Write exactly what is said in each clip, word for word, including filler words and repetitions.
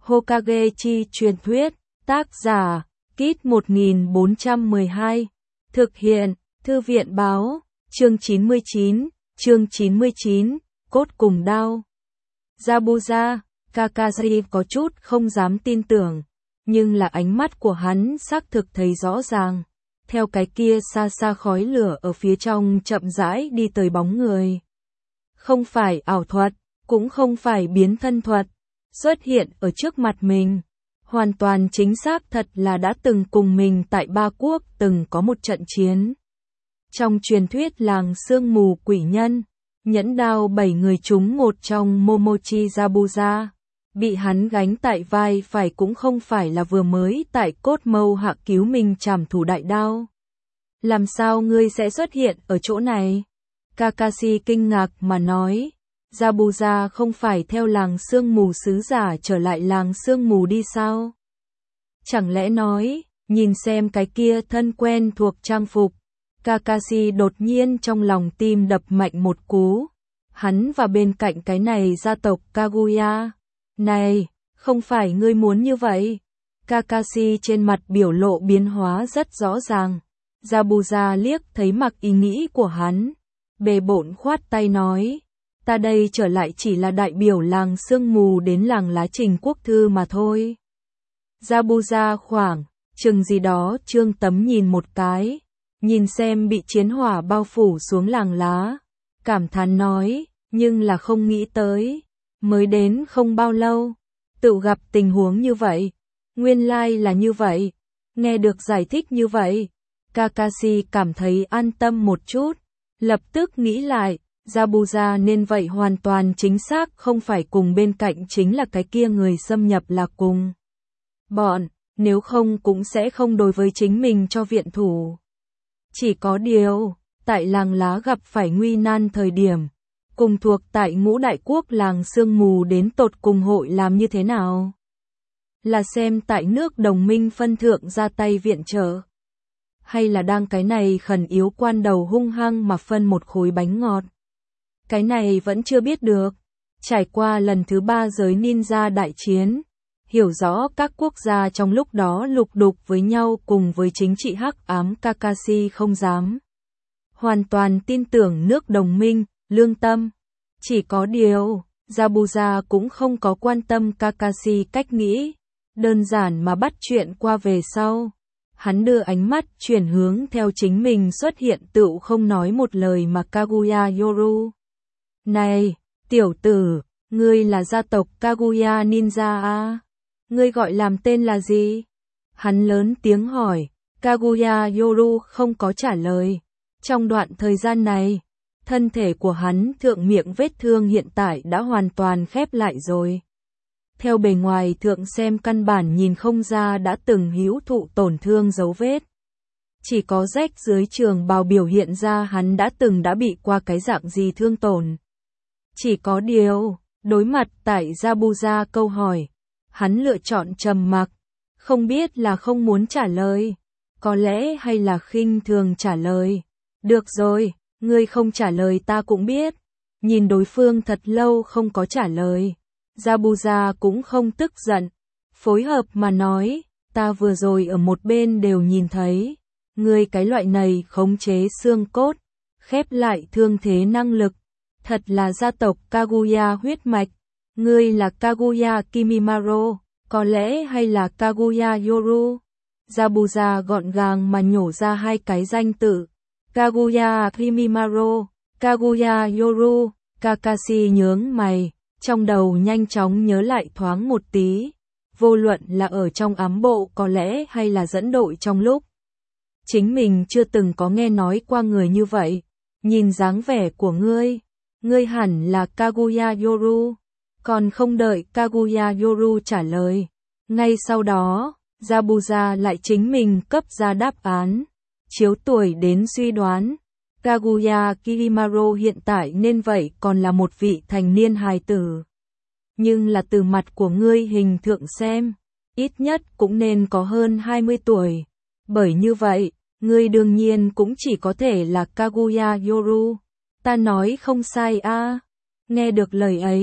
Hokage chi truyền thuyết, tác giả, Kit một nghìn bốn trăm mười hai, thực hiện, Thư viện báo, chương chín mươi chín, chương chín mươi chín, cốt cùng đao. Zabuza, Kakashi có chút không dám tin tưởng, nhưng là ánh mắt của hắn xác thực thấy rõ ràng, theo cái kia xa xa khói lửa ở phía trong chậm rãi đi tới bóng người. Không phải ảo thuật, cũng không phải biến thân thuật, xuất hiện ở trước mặt mình. Hoàn toàn chính xác thật là đã từng cùng mình tại Ba Quốc từng có một trận chiến. Trong truyền thuyết làng sương mù quỷ nhân, nhẫn đao bảy người chúng một trong Momochi Zabuza, bị hắn gánh tại vai phải cũng không phải là vừa mới tại cốt mâu hạ cứu mình trảm thủ đại đao. Làm sao ngươi sẽ xuất hiện ở chỗ này? Kakashi kinh ngạc mà nói. Zabuza không phải theo làng sương mù sứ giả trở lại làng sương mù đi sao? Chẳng lẽ nói, nhìn xem cái kia thân quen thuộc trang phục. Kakashi đột nhiên trong lòng tim đập mạnh một cú. Hắn và bên cạnh cái này gia tộc Kaguya. Này, không phải ngươi muốn như vậy. Kakashi trên mặt biểu lộ biến hóa rất rõ ràng. Zabuza liếc thấy mặc ý nghĩ của hắn. Bề bộn khoát tay nói. Ta đây trở lại chỉ là đại biểu làng sương mù đến làng lá trình quốc thư mà thôi. Zabuza khoảng, chừng gì đó trương tấm nhìn một cái, nhìn xem bị chiến hỏa bao phủ xuống làng lá. Cảm thán nói, nhưng là không nghĩ tới, mới đến không bao lâu, tự gặp tình huống như vậy. Nguyên lai là như vậy, nghe được giải thích như vậy, Kakashi cảm thấy an tâm một chút, lập tức nghĩ lại. Zabuza nên vậy hoàn toàn chính xác không phải cùng bên cạnh chính là cái kia người xâm nhập là cùng bọn, nếu không cũng sẽ không đối với chính mình cho viện thủ. Chỉ có điều, tại làng lá gặp phải nguy nan thời điểm, cùng thuộc tại ngũ đại quốc làng sương mù đến tột cùng hội làm như thế nào? Là xem tại nước đồng minh phân thượng ra tay viện trợ, hay là đang cái này khẩn yếu quan đầu hung hăng mà phân một khối bánh ngọt? Cái này vẫn chưa biết được. Trải qua lần thứ ba giới ninja đại chiến, hiểu rõ các quốc gia trong lúc đó lục đục với nhau cùng với chính trị hắc ám, Kakashi không dám hoàn toàn tin tưởng nước đồng minh, lương tâm. Chỉ có điều, Zabuza cũng không có quan tâm Kakashi cách nghĩ, đơn giản mà bắt chuyện qua về sau. Hắn đưa ánh mắt chuyển hướng theo chính mình xuất hiện tựu không nói một lời mà Kaguya Yoru. Này, tiểu tử, ngươi là gia tộc Kaguya Ninja à? Ngươi gọi làm tên là gì? Hắn lớn tiếng hỏi, Kaguya Yoru không có trả lời. Trong đoạn thời gian này, thân thể của hắn thượng miệng vết thương hiện tại đã hoàn toàn khép lại rồi. Theo bề ngoài thượng xem căn bản nhìn không ra đã từng hữu thụ tổn thương dấu vết. Chỉ có rách dưới trường bào biểu hiện ra hắn đã từng đã bị qua cái dạng gì thương tổn. Chỉ có điều, đối mặt tại Zabuza câu hỏi, hắn lựa chọn trầm mặc, không biết là không muốn trả lời, có lẽ hay là khinh thường trả lời. Được rồi, ngươi không trả lời ta cũng biết. Nhìn đối phương thật lâu không có trả lời, Zabuza cũng không tức giận, phối hợp mà nói, ta vừa rồi ở một bên đều nhìn thấy, ngươi cái loại này khống chế xương cốt, khép lại thương thế năng lực. Thật là gia tộc Kaguya huyết mạch, ngươi là Kaguya Kimimaro, có lẽ hay là Kaguya Yoru. Zabuza gọn gàng mà nhổ ra hai cái danh tự, Kaguya Kimimaro, Kaguya Yoru. Kakashi nhướng mày, trong đầu nhanh chóng nhớ lại thoáng một tí, vô luận là ở trong ám bộ có lẽ hay là dẫn đội trong lúc. Chính mình chưa từng có nghe nói qua người như vậy, nhìn dáng vẻ của ngươi. Ngươi hẳn là Kaguya Yoru. Còn không đợi Kaguya Yoru trả lời, ngay sau đó, Zabuza lại chính mình cấp ra đáp án. Chiếu tuổi đến suy đoán, Kaguya Kimimaro hiện tại nên vậy còn là một vị thành niên hài tử. Nhưng là từ mặt của ngươi hình thượng xem, ít nhất cũng nên có hơn hai mươi tuổi. Bởi như vậy, ngươi đương nhiên cũng chỉ có thể là Kaguya Yoru. Ta nói không sai a. À. Nghe được lời ấy,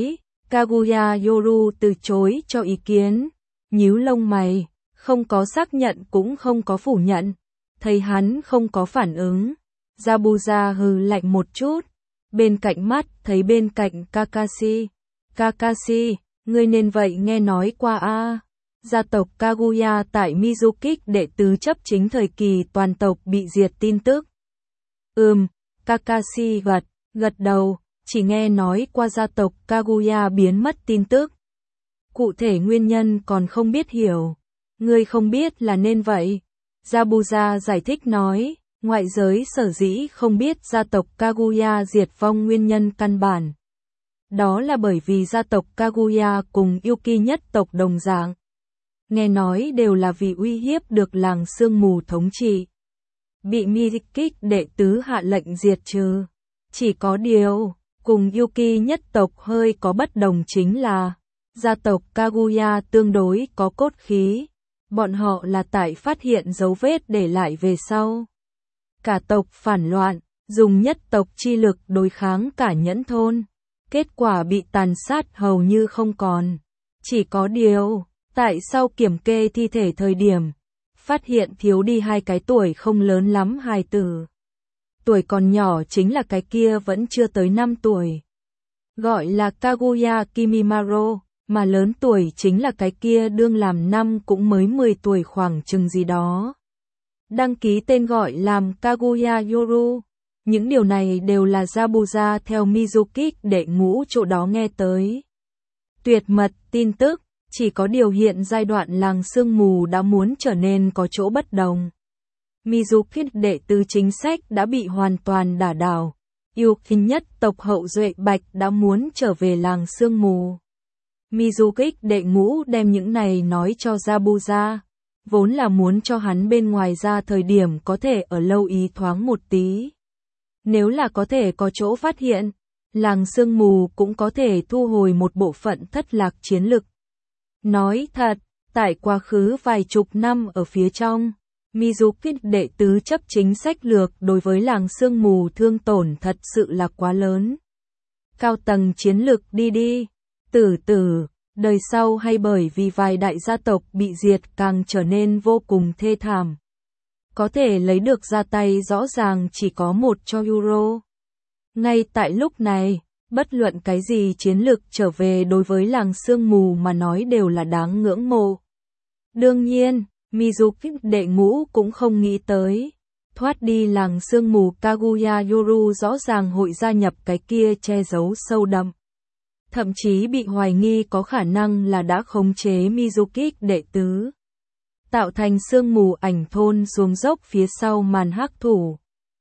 Kaguya Yoru từ chối cho ý kiến, nhíu lông mày, không có xác nhận cũng không có phủ nhận. Thấy hắn không có phản ứng, Zabuza hừ lạnh một chút, bên cạnh mắt thấy bên cạnh Kakashi. Kakashi, ngươi nên vậy nghe nói qua a gia tộc Kaguya tại Mizukik đệ tứ chấp chính thời kỳ toàn tộc bị diệt tin tức. Ừm, Kakashi gật, gật đầu, chỉ nghe nói qua gia tộc Kaguya biến mất tin tức. Cụ thể nguyên nhân còn không biết hiểu. Ngươi không biết là nên vậy. Zabuza giải thích nói, ngoại giới sở dĩ không biết gia tộc Kaguya diệt vong nguyên nhân căn bản. Đó là bởi vì gia tộc Kaguya cùng Yuki nhất tộc đồng dạng. Nghe nói đều là vì uy hiếp được làng sương mù thống trị. Bị Mizukik đệ tứ hạ lệnh diệt trừ. Chỉ có điều, cùng Yuki nhất tộc hơi có bất đồng chính là, gia tộc Kaguya tương đối có cốt khí. Bọn họ là tại phát hiện dấu vết để lại về sau. Cả tộc phản loạn, dùng nhất tộc chi lực đối kháng cả nhẫn thôn. Kết quả bị tàn sát hầu như không còn. Chỉ có điều, tại sau kiểm kê thi thể thời điểm, phát hiện thiếu đi hai cái tuổi không lớn lắm hài tử. Tuổi còn nhỏ chính là cái kia vẫn chưa tới năm tuổi. Gọi là Kaguya Kimimaro, mà lớn tuổi chính là cái kia đương làm năm cũng mới mười tuổi khoảng chừng gì đó. Đăng ký tên gọi làm Kaguya Yoru. Những điều này đều là Zabuza theo Mizukik đệ ngũ chỗ đó nghe tới. Tuyệt mật tin tức, chỉ có điều hiện giai đoạn làng sương mù đã muốn trở nên có chỗ bất đồng. Mizukik đệ tứ chính sách đã bị hoàn toàn đả đảo. Yuki nhất tộc hậu duệ bạch đã muốn trở về làng sương mù. Mizukik đệ ngũ đem những này nói cho Zabuza, vốn là muốn cho hắn bên ngoài ra thời điểm có thể ở lâu ý thoáng một tí. Nếu là có thể có chỗ phát hiện, làng sương mù cũng có thể thu hồi một bộ phận thất lạc chiến lực. Nói thật, tại quá khứ vài chục năm ở phía trong, Mizukik đệ tứ chấp chính sách lược đối với làng sương mù thương tổn thật sự là quá lớn. Cao tầng chiến lực đi đi, tử tử, đời sau hay bởi vì vài đại gia tộc bị diệt càng trở nên vô cùng thê thảm. Có thể lấy được ra tay rõ ràng chỉ có một cho Euro. Ngay tại lúc này, bất luận cái gì chiến lực trở về đối với làng sương mù mà nói đều là đáng ngưỡng mộ. Đương nhiên, Mizukik đệ ngũ cũng không nghĩ tới. Thoát đi làng sương mù Kaguya Yoru rõ ràng hội gia nhập cái kia che giấu sâu đậm. Thậm chí bị hoài nghi có khả năng là đã khống chế Mizukik đệ tứ. Tạo thành sương mù ảnh thôn xuống dốc phía sau màn hắc thủ.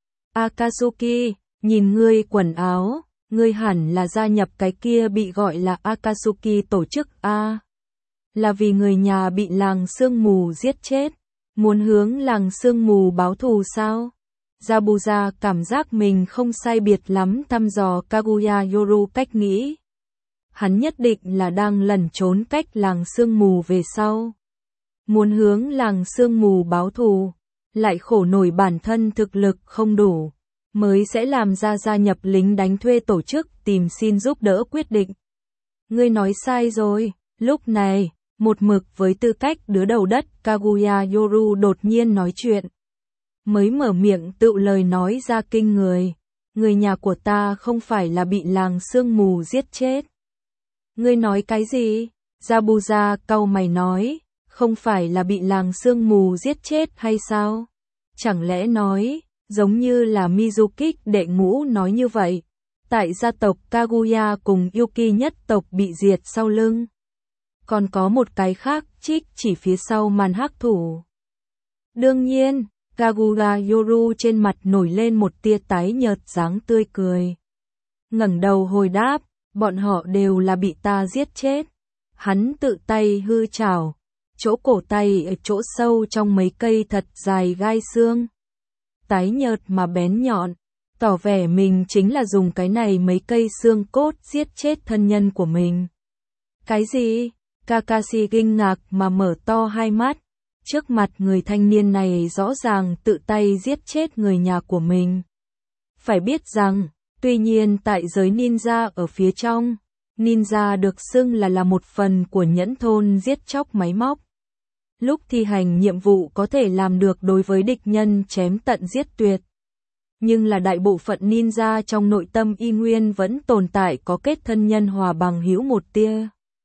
Akatsuki, nhìn ngươi quần áo, ngươi hẳn là gia nhập cái kia bị gọi là Akatsuki tổ chức A. Là vì người nhà bị làng sương mù giết chết, muốn hướng làng sương mù báo thù sao? Zabuza cảm giác mình không sai biệt lắm thăm dò Kaguya Yoru cách nghĩ. Hắn nhất định là đang lẩn trốn cách làng sương mù về sau. Muốn hướng làng sương mù báo thù, lại khổ nổi bản thân thực lực không đủ, mới sẽ làm ra gia nhập lính đánh thuê tổ chức tìm xin giúp đỡ quyết định. Ngươi nói sai rồi, lúc này, một mực với tư cách đứa đầu đất Kaguya Yoru đột nhiên nói chuyện. Mới mở miệng tự lời nói ra kinh người, người nhà của ta không phải là bị làng sương mù giết chết. Ngươi nói cái gì? Zabuza cau mày nói, không phải là bị làng sương mù giết chết hay sao? Chẳng lẽ nói, giống như là Mizukik đệ ngũ nói như vậy, tại gia tộc Kaguya cùng Yuki nhất tộc bị diệt sau lưng. Còn có một cái khác trích chỉ phía sau màn hắc thủ. Đương nhiên, Kaguya Yoru trên mặt nổi lên một tia tái nhợt dáng tươi cười. Ngẩng đầu hồi đáp, bọn họ đều là bị ta giết chết. Hắn tự tay hư chảo, chỗ cổ tay ở chỗ sâu trong mấy cây thật dài gai xương. Tái nhợt mà bén nhọn, tỏ vẻ mình chính là dùng cái này mấy cây xương cốt giết chết thân nhân của mình. Cái gì? Kakashi kinh ngạc mà mở to hai mắt. Trước mặt người thanh niên này rõ ràng tự tay giết chết người nhà của mình. Phải biết rằng, tuy nhiên tại giới ninja ở phía trong, Ninja được xưng là là một phần của nhẫn thôn giết chóc máy móc. Lúc thi hành nhiệm vụ có thể làm được đối với địch nhân chém tận giết tuyệt. Nhưng là đại bộ phận ninja trong nội tâm y nguyên vẫn tồn tại có kết thân nhân hòa bằng hữu một tia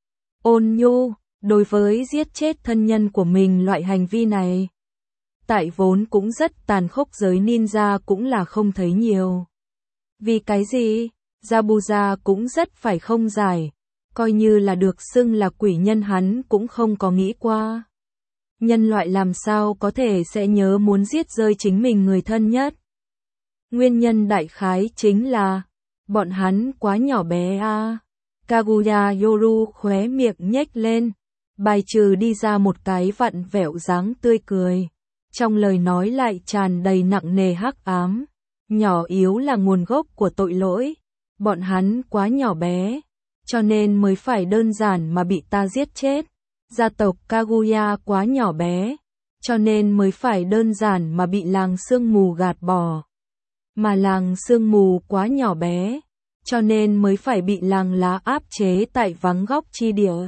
ôn nhu, đối với giết chết thân nhân của mình loại hành vi này. Tại vốn cũng rất tàn khốc giới ninja cũng là không thấy nhiều. Vì cái gì? Yabuza cũng rất phải không giải, coi như là được xưng là quỷ nhân hắn cũng không có nghĩ qua. Nhân loại làm sao có thể sẽ nhớ muốn giết rơi chính mình người thân nhất. Nguyên nhân đại khái chính là, bọn hắn quá nhỏ bé a. À. Kaguya Yoru khóe miệng nhếch lên, bài trừ đi ra một cái vặn vẹo dáng tươi cười. Trong lời nói lại tràn đầy nặng nề hắc ám. Nhỏ yếu là nguồn gốc của tội lỗi. Bọn hắn quá nhỏ bé, cho nên mới phải đơn giản mà bị ta giết chết. Gia tộc Kaguya quá nhỏ bé, cho nên mới phải đơn giản mà bị làng sương mù gạt bỏ. Mà làng sương mù quá nhỏ bé, cho nên mới phải bị làng lá áp chế tại vắng góc chi địa.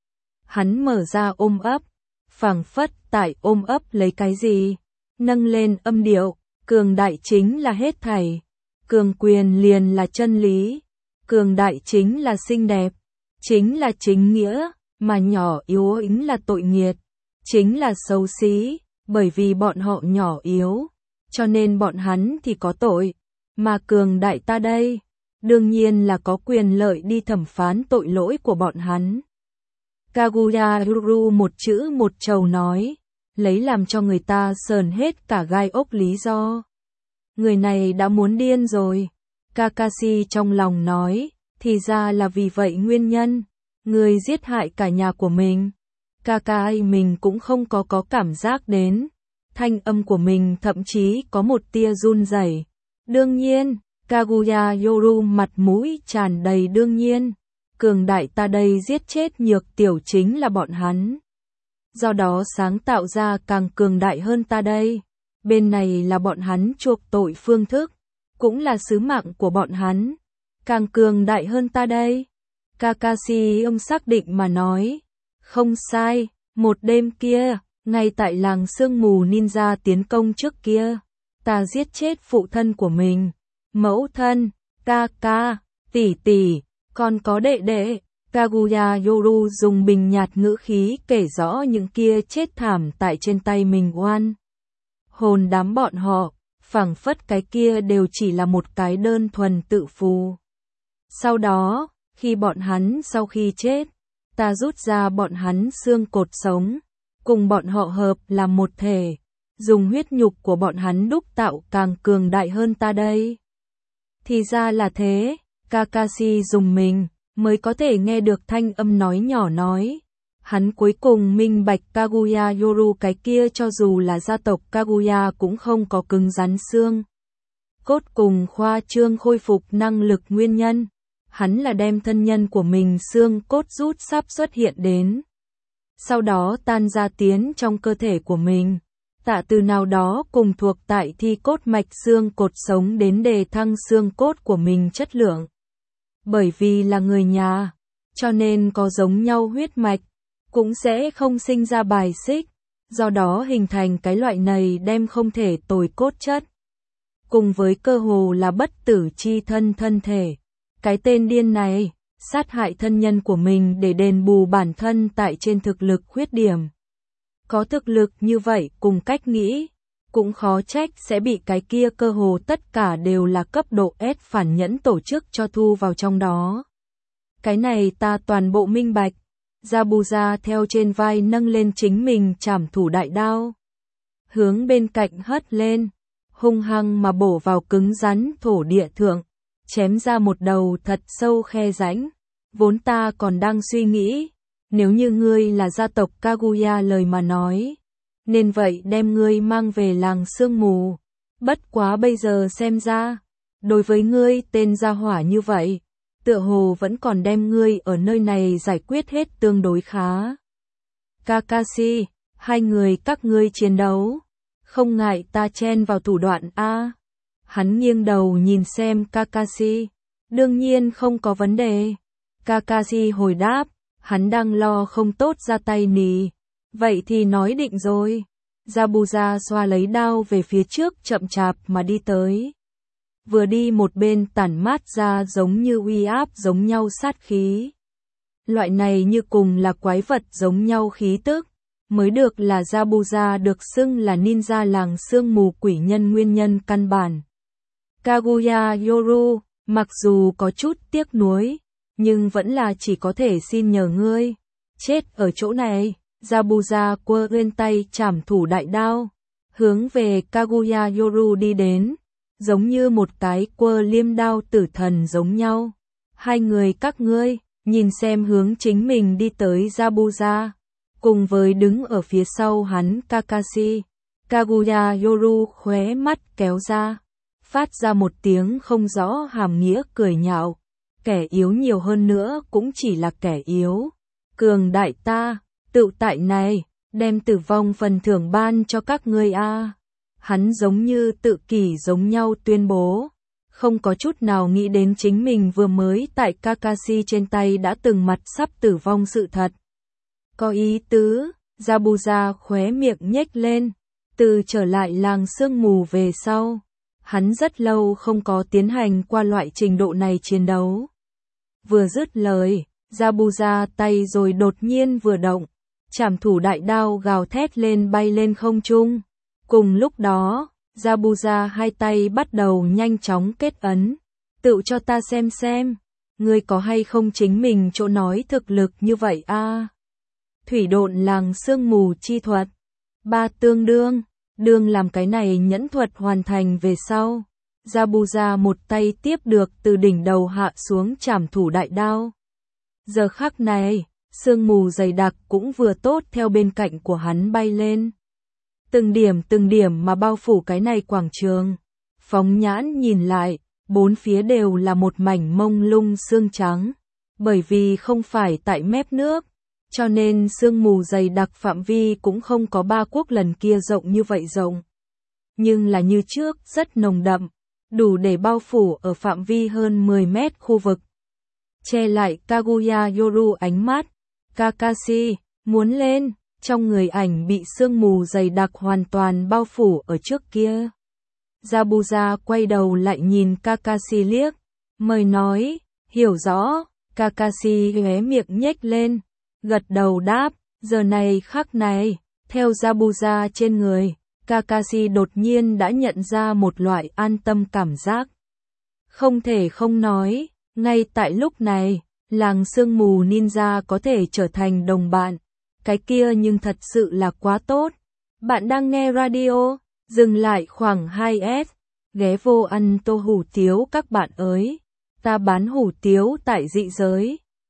Hắn mở ra ôm ấp, phảng phất tại ôm ấp lấy cái gì, nâng lên âm điệu, cường đại chính là hết thảy, cường quyền liền là chân lý, cường đại chính là xinh đẹp, chính là chính nghĩa, mà nhỏ yếu ính là tội nghiệt, chính là xấu xí, bởi vì bọn họ nhỏ yếu, cho nên bọn hắn thì có tội, mà cường đại ta đây, đương nhiên là có quyền lợi đi thẩm phán tội lỗi của bọn hắn. Kaguya Yoru một chữ một chầu nói, lấy làm cho người ta sờn hết cả gai ốc lý do. Người này đã muốn điên rồi. Kakashi trong lòng nói, thì ra là vì vậy nguyên nhân, người giết hại cả nhà của mình. Kakashi mình cũng không có có cảm giác đến, thanh âm của mình thậm chí có một tia run rẩy. Đương nhiên, Kaguya Yoru mặt mũi tràn đầy đương nhiên, cường đại ta đây giết chết nhược tiểu chính là bọn hắn. Do đó sáng tạo ra càng cường đại hơn ta đây. Bên này là bọn hắn chuộc tội phương thức, cũng là sứ mạng của bọn hắn, càng cường đại hơn ta đây. Kakashi ông xác định mà nói, không sai, một đêm kia, ngay tại làng sương mù ninja tiến công trước kia, ta giết chết phụ thân của mình, mẫu thân, ca ca, tỷ tỷ, còn có đệ đệ. Kaguya Yoru dùng bình nhạt ngữ khí kể rõ những kia chết thảm tại trên tay mình oan. Hồn đám bọn họ, phảng phất cái kia đều chỉ là một cái đơn thuần tự phù. Sau đó, khi bọn hắn sau khi chết, ta rút ra bọn hắn xương cột sống, cùng bọn họ hợp làm một thể, dùng huyết nhục của bọn hắn đúc tạo càng cường đại hơn ta đây. Thì ra là thế, Kakashi dùng mình, mới có thể nghe được thanh âm nói nhỏ nói. Hắn cuối cùng minh bạch Kaguya Yoru cái kia cho dù là gia tộc Kaguya cũng không có cứng rắn xương cốt cùng khoa trương khôi phục năng lực nguyên nhân. Hắn là đem thân nhân của mình xương cốt rút sắp xuất hiện đến. Sau đó tan ra tiến trong cơ thể của mình. Tạ từ nào đó cùng thuộc tại thi cốt mạch xương cột sống đến đề thăng xương cốt của mình chất lượng. Bởi vì là người nhà, cho nên có giống nhau huyết mạch, cũng sẽ không sinh ra bài xích, do đó hình thành cái loại này đem không thể tồi cốt chất. Cùng với cơ hồ là bất tử chi thân thân thể. Cái tên điên này, sát hại thân nhân của mình để đền bù bản thân tại trên thực lực khuyết điểm. Có thực lực như vậy cùng cách nghĩ, cũng khó trách sẽ bị cái kia cơ hồ tất cả đều là cấp độ S phản nhẫn tổ chức cho thu vào trong đó. Cái này ta toàn bộ minh bạch. Yabuza theo trên vai nâng lên chính mình trảm thủ đại đao, hướng bên cạnh hất lên, hung hăng mà bổ vào cứng rắn thổ địa thượng, chém ra một đầu thật sâu khe rãnh. Vốn ta còn đang suy nghĩ, nếu như ngươi là gia tộc Kaguya lời mà nói, nên vậy đem ngươi mang về làng sương mù. Bất quá bây giờ xem ra, đối với ngươi tên gia hỏa như vậy, tựa hồ vẫn còn đem ngươi ở nơi này giải quyết hết tương đối khá. Kakashi, hai người các ngươi chiến đấu, không ngại ta chen vào thủ đoạn a. Hắn nghiêng đầu nhìn xem Kakashi, đương nhiên không có vấn đề. Kakashi hồi đáp, hắn đang lo không tốt ra tay nì. Vậy thì nói định rồi. Zabuza xoa lấy đao về phía trước chậm chạp mà đi tới. Vừa đi một bên tản mát ra giống như uy áp giống nhau sát khí. Loại này như cùng là quái vật giống nhau khí tức, mới được là Zabuza được xưng là ninja làng sương mù quỷ nhân nguyên nhân căn bản. Kaguya Yoru, mặc dù có chút tiếc nuối, nhưng vẫn là chỉ có thể xin nhờ ngươi. Chết ở chỗ này, Zabuza quơ lên tay trảm thủ đại đao, hướng về Kaguya Yoru đi đến, giống như một cái quơ liêm đao tử thần giống nhau. Hai người các ngươi, nhìn xem hướng chính mình đi tới Zabuza, cùng với đứng ở phía sau hắn Kakashi. Kaguya Yoru khóe mắt kéo ra, phát ra một tiếng không rõ hàm nghĩa cười nhạo. Kẻ yếu nhiều hơn nữa cũng chỉ là kẻ yếu. Cường đại ta, tự tại này, đem tử vong phần thưởng ban cho các ngươi a. Hắn giống như tự kỷ giống nhau tuyên bố, không có chút nào nghĩ đến chính mình vừa mới tại Kakashi trên tay đã từng mặt sắp tử vong sự thật. Có ý tứ, Zabuza khóe miệng nhếch lên, từ trở lại làng sương mù về sau, hắn rất lâu không có tiến hành qua loại trình độ này chiến đấu. Vừa dứt lời, Zabuza tay rồi đột nhiên vừa động, trảm thủ đại đao gào thét lên bay lên không trung. Cùng lúc đó, Zabuza hai tay bắt đầu nhanh chóng kết ấn. Tự cho ta xem xem, ngươi có hay không chính mình chỗ nói thực lực như vậy a. Thủy độn làng sương mù chi thuật. Ba tương đương, đương làm cái này nhẫn thuật hoàn thành về sau. Zabuza một tay tiếp được từ đỉnh đầu hạ xuống trảm thủ đại đao. Giờ khắc này, sương mù dày đặc cũng vừa tốt theo bên cạnh của hắn bay lên. Từng điểm từng điểm mà bao phủ cái này quảng trường. Phóng nhãn nhìn lại, bốn phía đều là một mảnh mông lung sương trắng. Bởi vì không phải tại mép nước, cho nên sương mù dày đặc phạm vi cũng không có ba quốc lần kia rộng như vậy rộng. Nhưng là như trước rất nồng đậm, đủ để bao phủ ở phạm vi hơn mười mét khu vực. Che lại Kaguya Yoru ánh mắt, Kakashi, muốn lên, trong người ảnh bị sương mù dày đặc hoàn toàn bao phủ ở trước kia. Zabuza quay đầu lại nhìn Kakashi liếc, mời nói, hiểu rõ, Kakashi ghé miệng nhếch lên, gật đầu đáp, giờ này khắc này, theo Zabuza trên người, Kakashi đột nhiên đã nhận ra một loại an tâm cảm giác. Không thể không nói, ngay tại lúc này, làng sương mù ninja có thể trở thành đồng bạn, cái kia nhưng thật sự là quá tốt. Bạn đang nghe radio, dừng lại khoảng hai S, ghé vô ăn tô hủ tiếu các bạn ơi, ta bán hủ tiếu tại dị giới.